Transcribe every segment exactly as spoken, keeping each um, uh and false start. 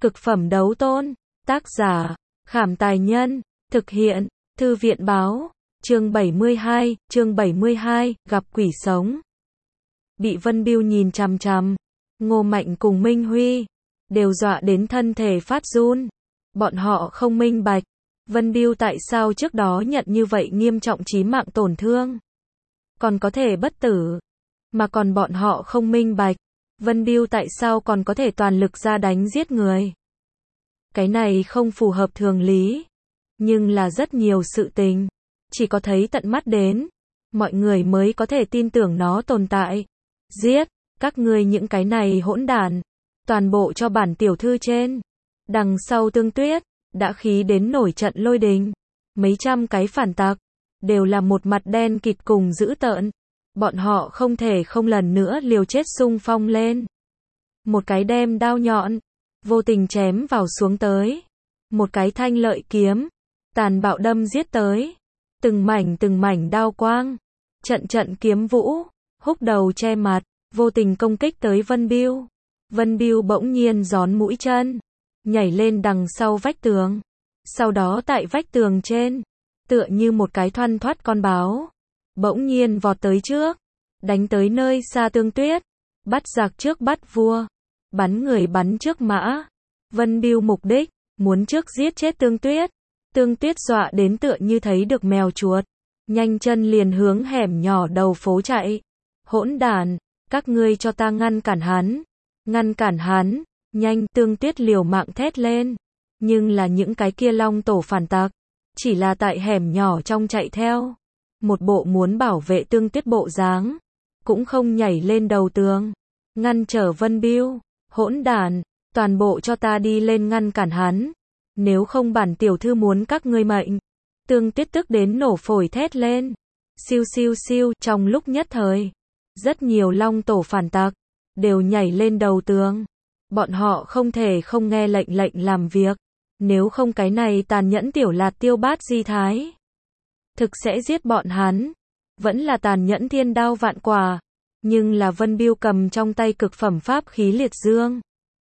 Cực phẩm đấu tôn. Tác giả, Khảm Tài Nhân. Thực hiện, Thư viện Báo. Chương bảy mươi hai, chương bảy mươi hai, gặp quỷ sống. Bị Vân Bưu nhìn chằm chằm, Ngô Mạnh cùng Minh Huy đều dọa đến thân thể phát run. Bọn họ không minh bạch, Vân Bưu tại sao trước đó nhận như vậy nghiêm trọng chí mạng tổn thương, còn có thể bất tử, mà còn bọn họ không minh bạch, Vân Bưu tại sao còn có thể toàn lực ra đánh giết người. Cái này không phù hợp thường lý, nhưng là rất nhiều sự tình, chỉ có thấy tận mắt đến, mọi người mới có thể tin tưởng nó tồn tại. Giết, các ngươi những cái này hỗn đản, toàn bộ cho bản tiểu thư trên. Đằng sau Tương Tuyết, đã khí đến nổi trận lôi đình. Mấy trăm cái phản tặc, đều là một mặt đen kịt cùng dữ tợn. Bọn họ không thể không lần nữa liều chết xung phong lên. Một cái đem đao nhọn, vô tình chém vào xuống tới. Một cái thanh lợi kiếm, tàn bạo đâm giết tới. Từng mảnh từng mảnh đao quang, trận trận kiếm vũ, húc đầu che mặt, vô tình công kích tới Vân Bưu. Vân Bưu bỗng nhiên gión mũi chân, nhảy lên đằng sau vách tường. Sau đó tại vách tường trên, tựa như một cái thoăn thoắt con báo, bỗng nhiên vọt tới trước, đánh tới nơi xa Tương Tuyết. Bắt giặc trước bắt vua, bắn người bắn trước mã. Vân Bưu mục đích, muốn trước giết chết Tương Tuyết. Tương Tuyết dọa đến tựa như thấy được mèo chuột, nhanh chân liền hướng hẻm nhỏ đầu phố chạy. Hỗn đản, các ngươi cho ta ngăn cản hắn, ngăn cản hắn, nhanh. Tương Tuyết liều mạng thét lên, nhưng là những cái kia long tổ phản tặc, chỉ là tại hẻm nhỏ trong chạy theo, một bộ muốn bảo vệ Tương Tuyết bộ dáng, cũng không nhảy lên đầu tường, ngăn trở Vân Bưu. Hỗn đản, toàn bộ cho ta đi lên ngăn cản hắn, nếu không bản tiểu thư muốn các ngươi mệnh. Tương Tuyết tức đến nổ phổi thét lên. Siêu siêu siêu, trong lúc nhất thời, rất nhiều long tổ phản tặc đều nhảy lên đầu tường. Bọn họ không thể không nghe lệnh lệnh làm việc, nếu không cái này tàn nhẫn tiểu lạt tiêu bát di thái thực sẽ giết bọn hắn. Vẫn là tàn nhẫn thiên đao vạn quả, nhưng là Vân Bưu cầm trong tay cực phẩm pháp khí liệt dương,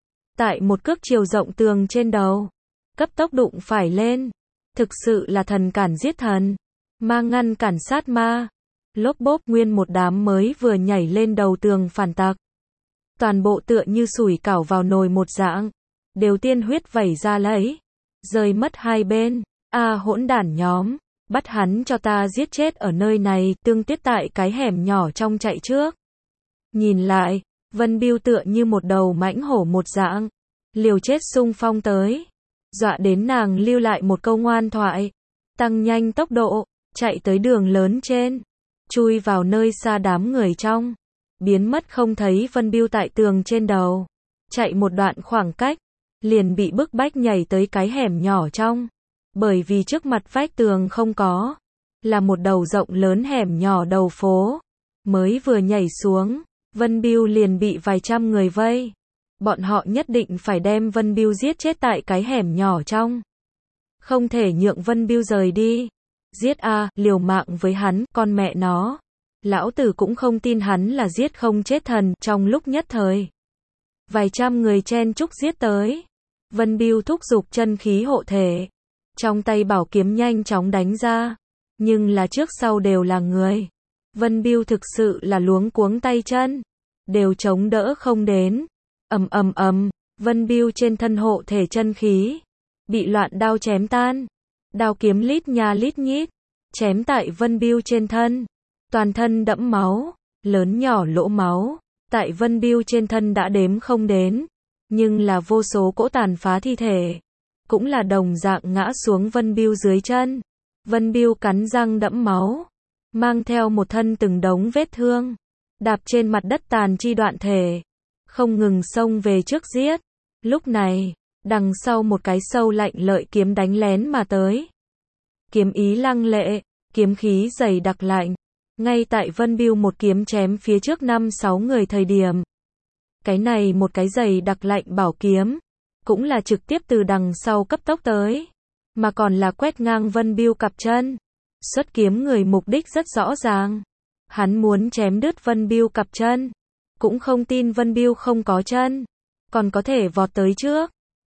tại một cước chiều rộng tường trên đầu, cấp tốc đụng phải lên. Thực sự là thần cản giết thần, ma ngăn cản sát ma. Lốp bốp, nguyên một đám mới vừa nhảy lên đầu tường phản tặc, toàn bộ tựa như sủi cảo vào nồi một dạng, đều tiên huyết vẩy ra lấy, rơi mất hai bên. A hỗn đản nhóm, bắt hắn cho ta giết chết ở nơi này. Tương Tuyết tại cái hẻm nhỏ trong chạy trước, nhìn lại, Vân Bưu tựa như một đầu mãnh hổ một dạng, liều chết xung phong tới, dọa đến nàng lưu lại một câu ngoan thoại, tăng nhanh tốc độ, chạy tới đường lớn trên, chui vào nơi xa đám người trong, biến mất không thấy. Vân Bưu tại tường trên đầu, chạy một đoạn khoảng cách, liền bị bức bách nhảy tới cái hẻm nhỏ trong, bởi vì trước mặt vách tường không có, là một đầu rộng lớn hẻm nhỏ đầu phố. Mới vừa nhảy xuống, Vân Bưu liền bị vài trăm người vây. Bọn họ nhất định phải đem Vân Bưu giết chết tại cái hẻm nhỏ trong, không thể nhượng Vân Bưu rời đi. Giết a, liều mạng với hắn, con mẹ nó, lão tử cũng không tin hắn là giết không chết thần. Trong lúc nhất thời, vài trăm người chen chúc giết tới. Vân Bưu thúc giục chân khí hộ thể, trong tay bảo kiếm nhanh chóng đánh ra, nhưng là trước sau đều là người. Vân Bưu thực sự là luống cuống tay chân, đều chống đỡ không đến. Ầm ầm ầm, Vân Bưu trên thân hộ thể chân khí bị loạn đao chém tan. Đao kiếm lít nha lít nhít, chém tại Vân Bưu trên thân, toàn thân đẫm máu, lớn nhỏ lỗ máu, tại Vân Bưu trên thân đã đếm không đến, nhưng là vô số cỗ tàn phá thi thể, cũng là đồng dạng ngã xuống Vân Bưu dưới chân. Vân Bưu cắn răng đẫm máu, mang theo một thân từng đống vết thương, đạp trên mặt đất tàn chi đoạn thể, không ngừng xông về trước giết. Lúc này, đằng sau một cái sâu lạnh lợi kiếm đánh lén mà tới. Kiếm ý lăng lệ, kiếm khí dày đặc lạnh, ngay tại Vân Bưu một kiếm chém phía trước năm sáu người thời điểm. Cái này một cái dày đặc lạnh bảo kiếm, cũng là trực tiếp từ đằng sau cấp tốc tới, mà còn là quét ngang Vân Bưu cặp chân. Xuất kiếm người mục đích rất rõ ràng, hắn muốn chém đứt Vân Bưu cặp chân, cũng không tin Vân Bưu không có chân, còn có thể vọt tới trước.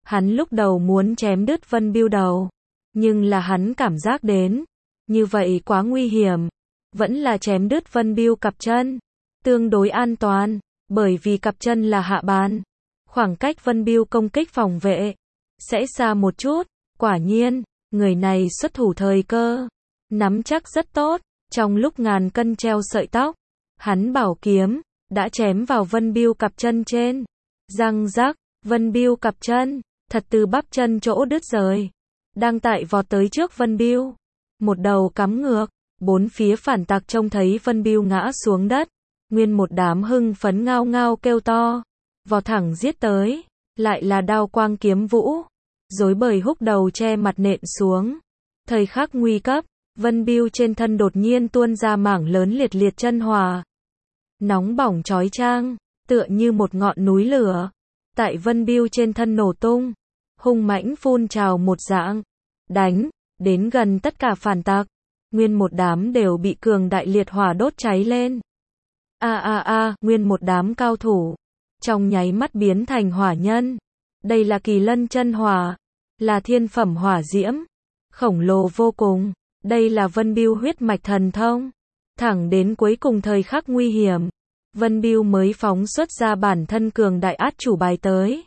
Hắn lúc đầu muốn chém đứt Vân Bưu đầu, nhưng là hắn cảm giác đến, như vậy quá nguy hiểm, vẫn là chém đứt Vân Bưu cặp chân, tương đối an toàn, bởi vì cặp chân là hạ bàn, khoảng cách Vân Bưu công kích phòng vệ sẽ xa một chút. Quả nhiên, người này xuất thủ thời cơ, nắm chắc rất tốt, trong lúc ngàn cân treo sợi tóc, hắn bảo kiếm đã chém vào Vân Bưu cặp chân trên. Răng rắc, Vân Bưu cặp chân thật từ bắp chân chỗ đứt rời, đang tại vọt tới trước Vân Bưu, một đầu cắm ngược. Bốn phía phản tặc trông thấy Vân Bưu ngã xuống đất, nguyên một đám hưng phấn ngao ngao kêu to, vọt thẳng giết tới, lại là đao quang kiếm vũ, rối bời húc đầu che mặt nện xuống. Thời khắc nguy cấp, Vân Bưu trên thân đột nhiên tuôn ra mảng lớn liệt liệt chân hỏa, nóng bỏng chói chang, tựa như một ngọn núi lửa, tại Vân Bưu trên thân nổ tung, hung mãnh phun trào một dạng, đánh đến gần tất cả phản tặc, nguyên một đám đều bị cường đại liệt hỏa đốt cháy lên. A a a, nguyên một đám cao thủ, trong nháy mắt biến thành hỏa nhân. Đây là Kỳ Lân chân hỏa, là thiên phẩm hỏa diễm, khổng lồ vô cùng. Đây là Vân Bưu huyết mạch thần thông. Thẳng đến cuối cùng thời khắc nguy hiểm, Vân Bưu mới phóng xuất ra bản thân cường đại át chủ bài tới.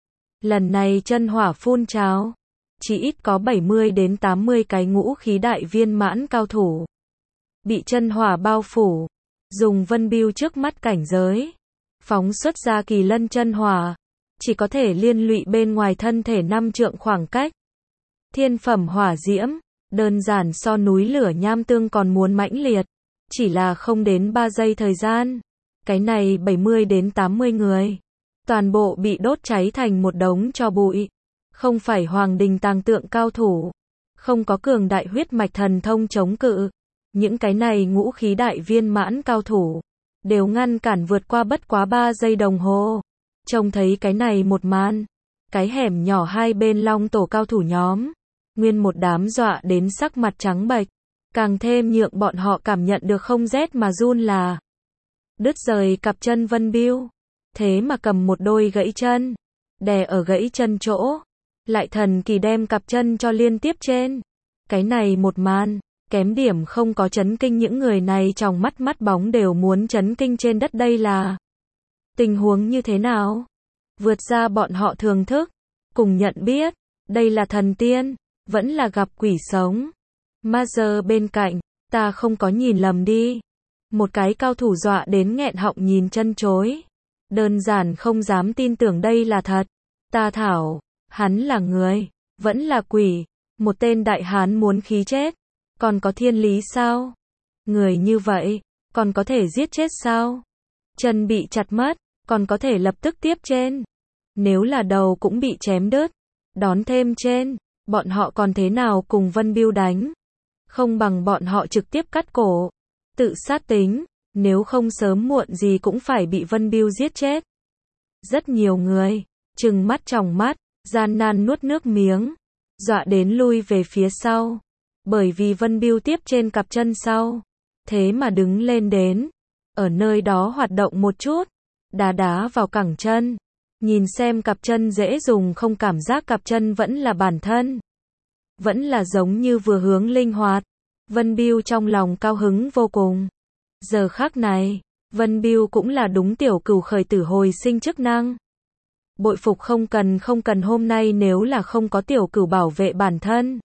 Lần này chân hỏa phun trào, chỉ ít có bảy mươi đến tám mươi cái ngũ khí đại viên mãn cao thủ bị chân hỏa bao phủ, dùng Vân Bưu trước mắt cảnh giới, phóng xuất ra Kỳ Lân chân hỏa, chỉ có thể liên lụy bên ngoài thân thể năm trượng khoảng cách. Thiên phẩm hỏa diễm, đơn giản so núi lửa nham tương còn muốn mãnh liệt, chỉ là không đến ba giây thời gian, cái này bảy mươi đến tám mươi người, toàn bộ bị đốt cháy thành một đống tro bụi. Không phải hoàng đình tàng tượng cao thủ, không có cường đại huyết mạch thần thông chống cự, những cái này ngũ khí đại viên mãn cao thủ đều ngăn cản vượt qua bất quá ba giây đồng hồ. Trông thấy cái này một màn, cái hẻm nhỏ hai bên long tổ cao thủ nhóm, nguyên một đám dọa đến sắc mặt trắng bệch, càng thêm nhượng bọn họ cảm nhận được không rét mà run là đứt rời cặp chân Vân Bưu, thế mà cầm một đôi gãy chân, đè ở gãy chân chỗ, lại thần kỳ đem cặp chân cho liên tiếp trên. Cái này một màn, kém điểm không có chấn kinh những người này trong mắt mắt bóng đều muốn chấn kinh trên đất. Đây là tình huống như thế nào? Vượt ra bọn họ thường thức, cùng nhận biết, đây là thần tiên, vẫn là gặp quỷ sống. Ma giờ bên cạnh, ta không có nhìn lầm đi. Một cái cao thủ dọa đến nghẹn họng nhìn chân chối. Đơn giản không dám tin tưởng đây là thật. Ta thảo, hắn là người, vẫn là quỷ, một tên đại hán muốn khí chết, còn có thiên lý sao? Người như vậy, còn có thể giết chết sao? Chân bị chặt mất, còn có thể lập tức tiếp trên. Nếu là đầu cũng bị chém đứt, đón thêm trên, bọn họ còn thế nào cùng Vân Bưu đánh? Không bằng bọn họ trực tiếp cắt cổ, tự sát tính, nếu không sớm muộn gì cũng phải bị Vân Bưu giết chết. Rất nhiều người, trừng mắt tròng mắt, gian nan nuốt nước miếng, dọa đến lui về phía sau, bởi vì Vân Bưu tiếp trên cặp chân sau, thế mà đứng lên đến, ở nơi đó hoạt động một chút, đá đá vào cẳng chân, nhìn xem cặp chân dễ dùng không, cảm giác cặp chân vẫn là bản thân, vẫn là giống như vừa hướng linh hoạt. Vân Bưu trong lòng cao hứng vô cùng. Giờ khắc này, Vân Bưu cũng là đúng tiểu cửu khởi tử hồi sinh chức năng. Bội phục không cần không cần hôm nay nếu là không có tiểu cửu bảo vệ bản thân.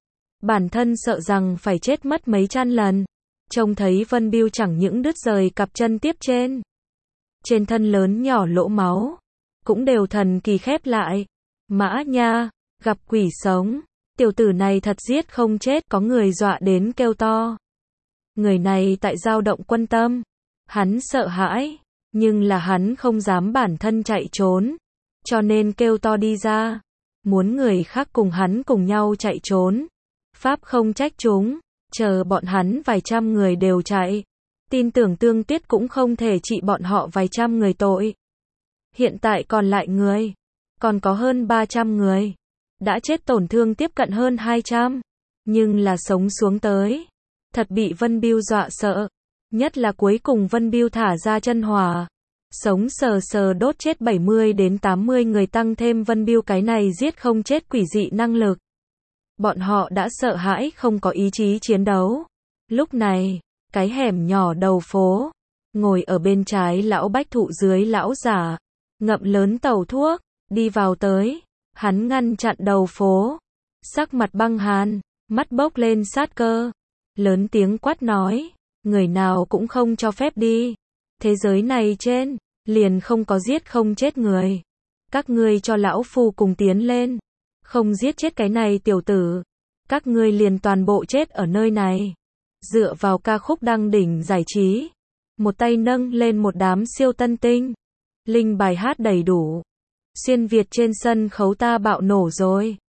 Bản thân sợ rằng phải chết mất mấy trăm lần. Trông thấy Vân Bưu chẳng những đứt rời cặp chân tiếp trên. Trên thân lớn nhỏ lỗ máu, cũng đều thần kỳ khép lại. Mã nha, gặp quỷ sống. Tiểu tử này thật giết không chết, có người dọa đến kêu to. Người này tại dao động quân tâm. Hắn sợ hãi, nhưng là hắn không dám bản thân chạy trốn. Cho nên kêu to đi ra. Muốn người khác cùng hắn cùng nhau chạy trốn. Pháp không trách chúng, chờ bọn hắn vài trăm người đều chạy. Tin tưởng Tương Tuyết cũng không thể trị bọn họ vài trăm người tội. Hiện tại còn lại người, còn có hơn ba trăm người. Đã chết tổn thương tiếp cận hơn hai trăm, nhưng là sống xuống tới. Thật bị Vân Bưu dọa sợ. Nhất là cuối cùng Vân Bưu thả ra chân hỏa. sống sờ sờ đốt chết bảy mươi đến tám mươi người, tăng thêm Vân Biêu cái này giết không chết quỷ dị năng lực. Bọn họ đã sợ hãi không có ý chí chiến đấu. Lúc này, cái hẻm nhỏ đầu phố, ngồi ở bên trái lão bách thụ dưới lão giả, ngậm lớn tàu thuốc, đi vào tới, hắn ngăn chặn đầu phố, sắc mặt băng hàn, mắt bốc lên sát cơ, lớn tiếng quát nói, người nào cũng không cho phép đi. Thế giới này trên, liền không có giết không chết người. Các ngươi cho lão phu cùng tiến lên, không giết chết cái này tiểu tử, các ngươi liền toàn bộ chết ở nơi này. Dựa vào ca khúc đăng đỉnh giải trí, một tay nâng lên một đám siêu tân tinh, linh bài hát đầy đủ. Xuyên Việt trên sân khấu ta bạo nổ rồi.